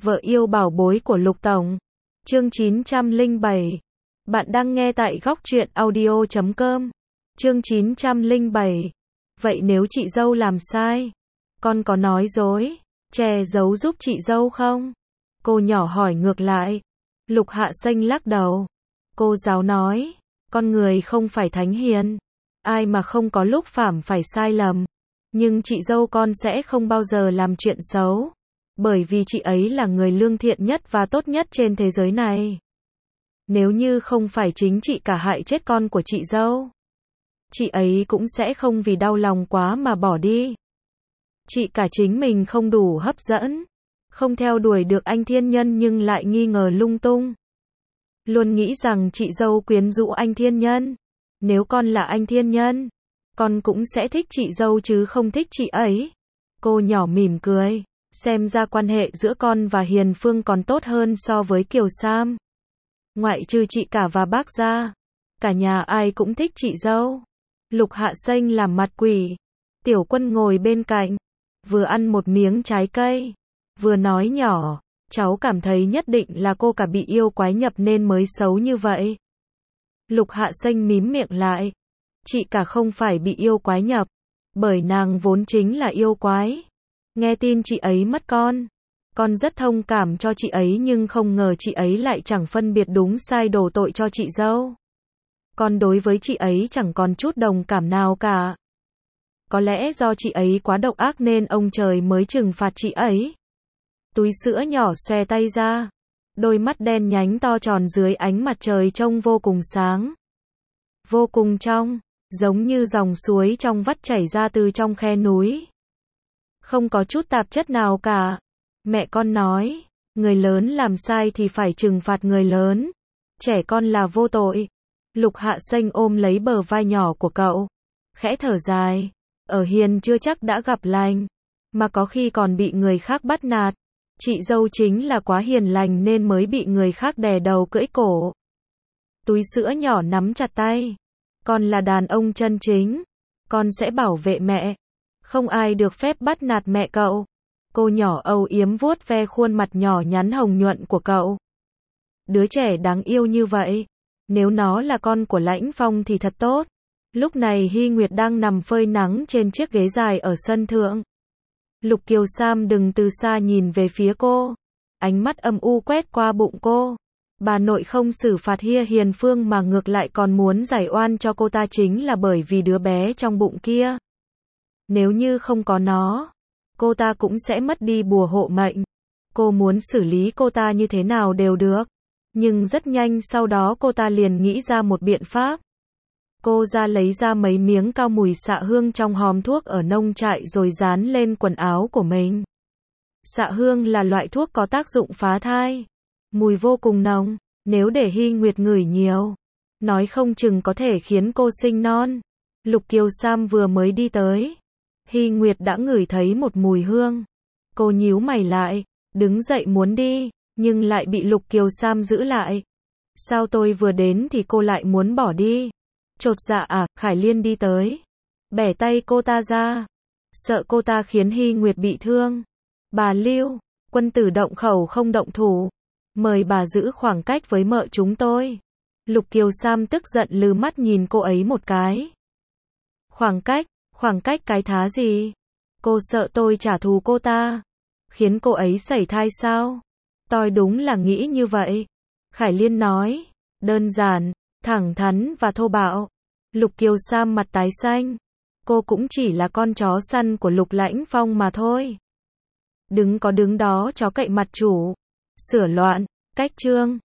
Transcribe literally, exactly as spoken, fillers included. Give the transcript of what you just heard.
Vợ yêu bảo bối của Lục Tổng. Chương chín trăm lẻ bảy. Bạn đang nghe tại góc truyện audio chấm com. Chương chín trăm lẻ bảy. Vậy nếu chị dâu làm sai, con có nói dối, che giấu giúp chị dâu không? Cô nhỏ hỏi ngược lại. Lục Hạ Xanh lắc đầu. Cô giáo nói, con người không phải thánh hiền, ai mà không có lúc phạm phải sai lầm. Nhưng chị dâu con sẽ không bao giờ làm chuyện xấu, bởi vì chị ấy là người lương thiện nhất và tốt nhất trên thế giới này. Nếu như không phải chính chị cả hại chết con của chị dâu, chị ấy cũng sẽ không vì đau lòng quá mà bỏ đi. Chị cả chính mình không đủ hấp dẫn, không theo đuổi được anh thiên nhân nhưng lại nghi ngờ lung tung. Luôn nghĩ rằng chị dâu quyến rũ anh thiên nhân. Nếu con là anh thiên nhân, con cũng sẽ thích chị dâu chứ không thích chị ấy. Cô nhỏ mỉm cười. Xem ra quan hệ giữa con và Hiền Phương còn tốt hơn so với Kiều Sam. Ngoại trừ chị cả và bác ra, cả nhà ai cũng thích chị dâu. Lục Hạ Xanh làm mặt quỷ. Tiểu Quân ngồi bên cạnh, vừa ăn một miếng trái cây, vừa nói nhỏ, cháu cảm thấy nhất định là cô cả bị yêu quái nhập nên mới xấu như vậy. Lục Hạ Xanh mím miệng lại. Chị cả không phải bị yêu quái nhập, bởi nàng vốn chính là yêu quái. Nghe tin chị ấy mất con, con rất thông cảm cho chị ấy nhưng không ngờ chị ấy lại chẳng phân biệt đúng sai đổ tội cho chị dâu. Con đối với chị ấy chẳng còn chút đồng cảm nào cả. Có lẽ do chị ấy quá độc ác nên ông trời mới trừng phạt chị ấy. Túi sữa nhỏ xòe tay ra, đôi mắt đen nhánh to tròn dưới ánh mặt trời trông vô cùng sáng, vô cùng trong, giống như dòng suối trong vắt chảy ra từ trong khe núi. Không có chút tạp chất nào cả. Mẹ con nói, người lớn làm sai thì phải trừng phạt người lớn, trẻ con là vô tội. Lục Hạ Xanh ôm lấy bờ vai nhỏ của cậu, khẽ thở dài. Ở hiền chưa chắc đã gặp lành, mà có khi còn bị người khác bắt nạt. Chị dâu chính là quá hiền lành nên mới bị người khác đè đầu cưỡi cổ. Túi sữa nhỏ nắm chặt tay. Con là đàn ông chân chính, con sẽ bảo vệ mẹ. Không ai được phép bắt nạt mẹ cậu. Cô nhỏ âu yếm vuốt ve khuôn mặt nhỏ nhắn hồng nhuận của cậu. Đứa trẻ đáng yêu như vậy, nếu nó là con của Lãnh Phong thì thật tốt. Lúc này Hy Nguyệt đang nằm phơi nắng trên chiếc ghế dài ở sân thượng. Lục Kiều Sam đứng từ xa nhìn về phía cô, ánh mắt âm u quét qua bụng cô. Bà nội không xử phạt Hia Hiền Phương mà ngược lại còn muốn giải oan cho cô ta chính là bởi vì đứa bé trong bụng kia. Nếu như không có nó, cô ta cũng sẽ mất đi bùa hộ mệnh. Cô muốn xử lý cô ta như thế nào đều được. Nhưng rất nhanh sau đó cô ta liền nghĩ ra một biện pháp. Cô ra lấy ra mấy miếng cao mùi xạ hương trong hòm thuốc ở nông trại rồi dán lên quần áo của mình. Xạ hương là loại thuốc có tác dụng phá thai. Mùi vô cùng nồng, nếu để Hy Nguyệt ngửi nhiều, nói không chừng có thể khiến cô sinh non. Lục Kiều Sam vừa mới đi tới, Hy Nguyệt đã ngửi thấy một mùi hương. Cô nhíu mày lại, đứng dậy muốn đi, nhưng lại bị Lục Kiều Sam giữ lại. Sao tôi vừa đến thì cô lại muốn bỏ đi? Chột dạ à? Khải Liên đi tới, bẻ tay cô ta ra, sợ cô ta khiến Hy Nguyệt bị thương. Bà Lưu, quân tử động khẩu không động thủ, mời bà giữ khoảng cách với mợ chúng tôi. Lục Kiều Sam tức giận lừ mắt nhìn cô ấy một cái. Khoảng cách, khoảng cách cái thá gì? Cô sợ tôi trả thù cô ta, khiến cô ấy sảy thai sao? Tôi đúng là nghĩ như vậy. Khải Liên nói, đơn giản, thẳng thắn và thô bạo. Lục Kiều Sam mặt tái xanh. Cô cũng chỉ là con chó săn của Lục Lãnh Phong mà thôi. Đứng có đứng đó chó cậy mặt chủ. Sửa loạn, cách chương.